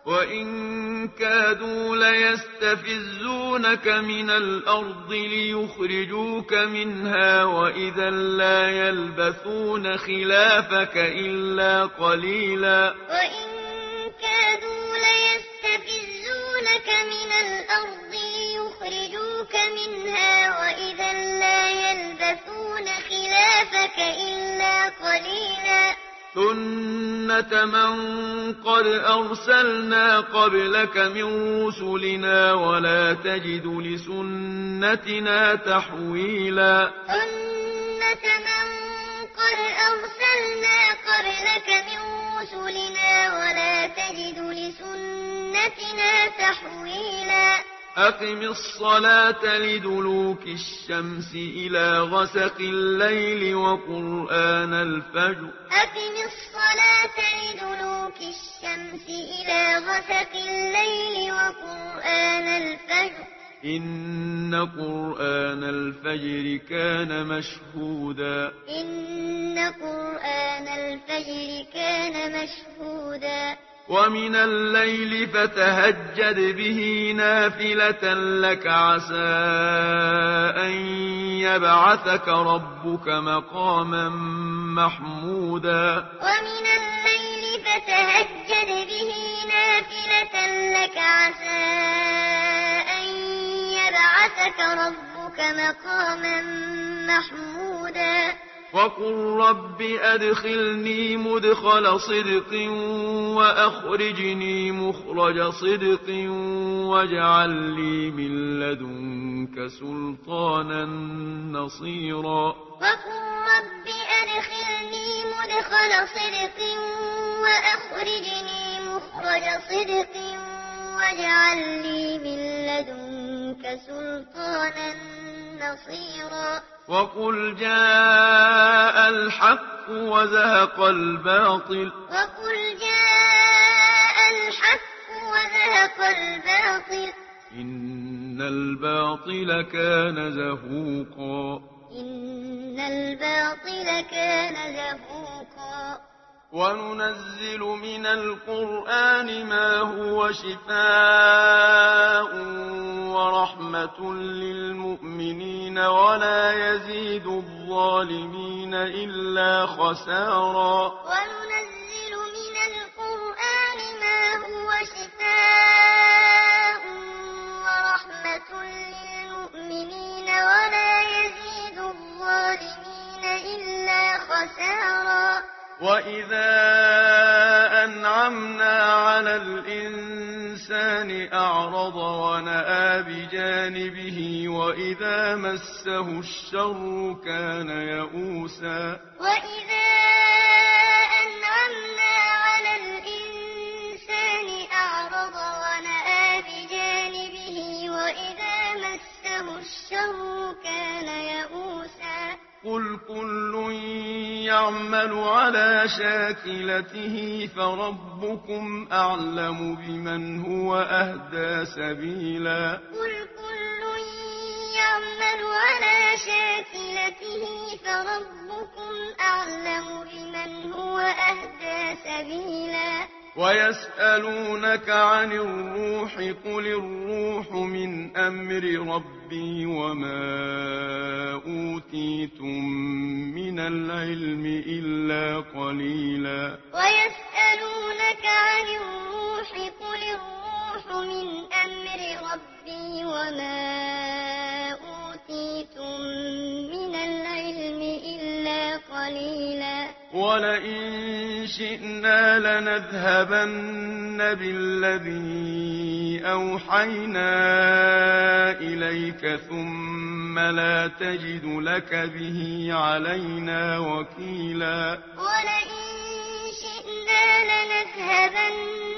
وإن كادوا ليستفزونك من الأرض ليخرجوك منها وإذا لا يلبثون خلافك إلا قليلا وإن كادوا ليستفزونك من الأرض ليخرجوك منها وإذا لا يلبثون خلافك إلا قليلا سنة من قد أرسلنا قبلك من رسلنا ولا تجد لسنتنا تحويلا سنة من قد أرسلنا قبلك من رسلنا ولا تجد لسنتنا تحويلا أقم الصلاة لدلوك الشمس إلى غسق الليل وقرآن الفجر أقم الصلاة لدلوك الشمس إلى غسق الليل وقرآن الفجر إن قرآن الفجر كان مشهودا إن قرآن الفجر كان مشهودا ومن الليل فتهجد به نافلة لك عسى أن يبعثك ربك مقاما محمودا ومن الليل فتهجد به نافلة لك عسى أن يبعثك ربك مقاما محمودا وقل رب أدخلني مدخل صدق وأخرجني مخرج صدق واجعل لي من لدنك سلطانا نصيرا وقل رب أدخلني مدخل صدق وأخرجني مخرج صدق واجعل لي من لدنك سلطانا نصيرا وقل جاء الحق وزهق الباطل وقل جاء الحق وزهق الباطل إن الباطل كان زهوقا إن الباطل كان زهوقا وننزل من القرآن ما هو شفاء ورحمة للمؤمنين ولا يزيد الظالمين إلا خسارا وننزل من القرآن ما هو شفاء ورحمة للمؤمنين ولا يزيد الظالمين إلا خسارا وإذا أنعمنا على الإنسان أعرض ونأى بجانبه وإذا مسه الشر كان يئوسا وإذا أنعمنا على الإنسان أعرض ونأى بجانبه وإذا مسه الشر كان يئوسا قل كل يعمل على شاكلته فربكم أعلم بمن هو أهدى سبيلا قل كل يعمل على شاكلته فربكم أعلم بمن هو أهدى سبيلا ويسألونك عن الروح قل الروح من أمر ربي وما أوتيتم من العلم إلا قليلا ويسألونك عن الروح قل الروح من أمر ربي وما أوتيتم من العلم إلا قليلا ولئن شئنا لنذهبن بالذي أوحينا إليك ثم لا تجد لك به علينا وكيلا ولئن شئنا لنذهبن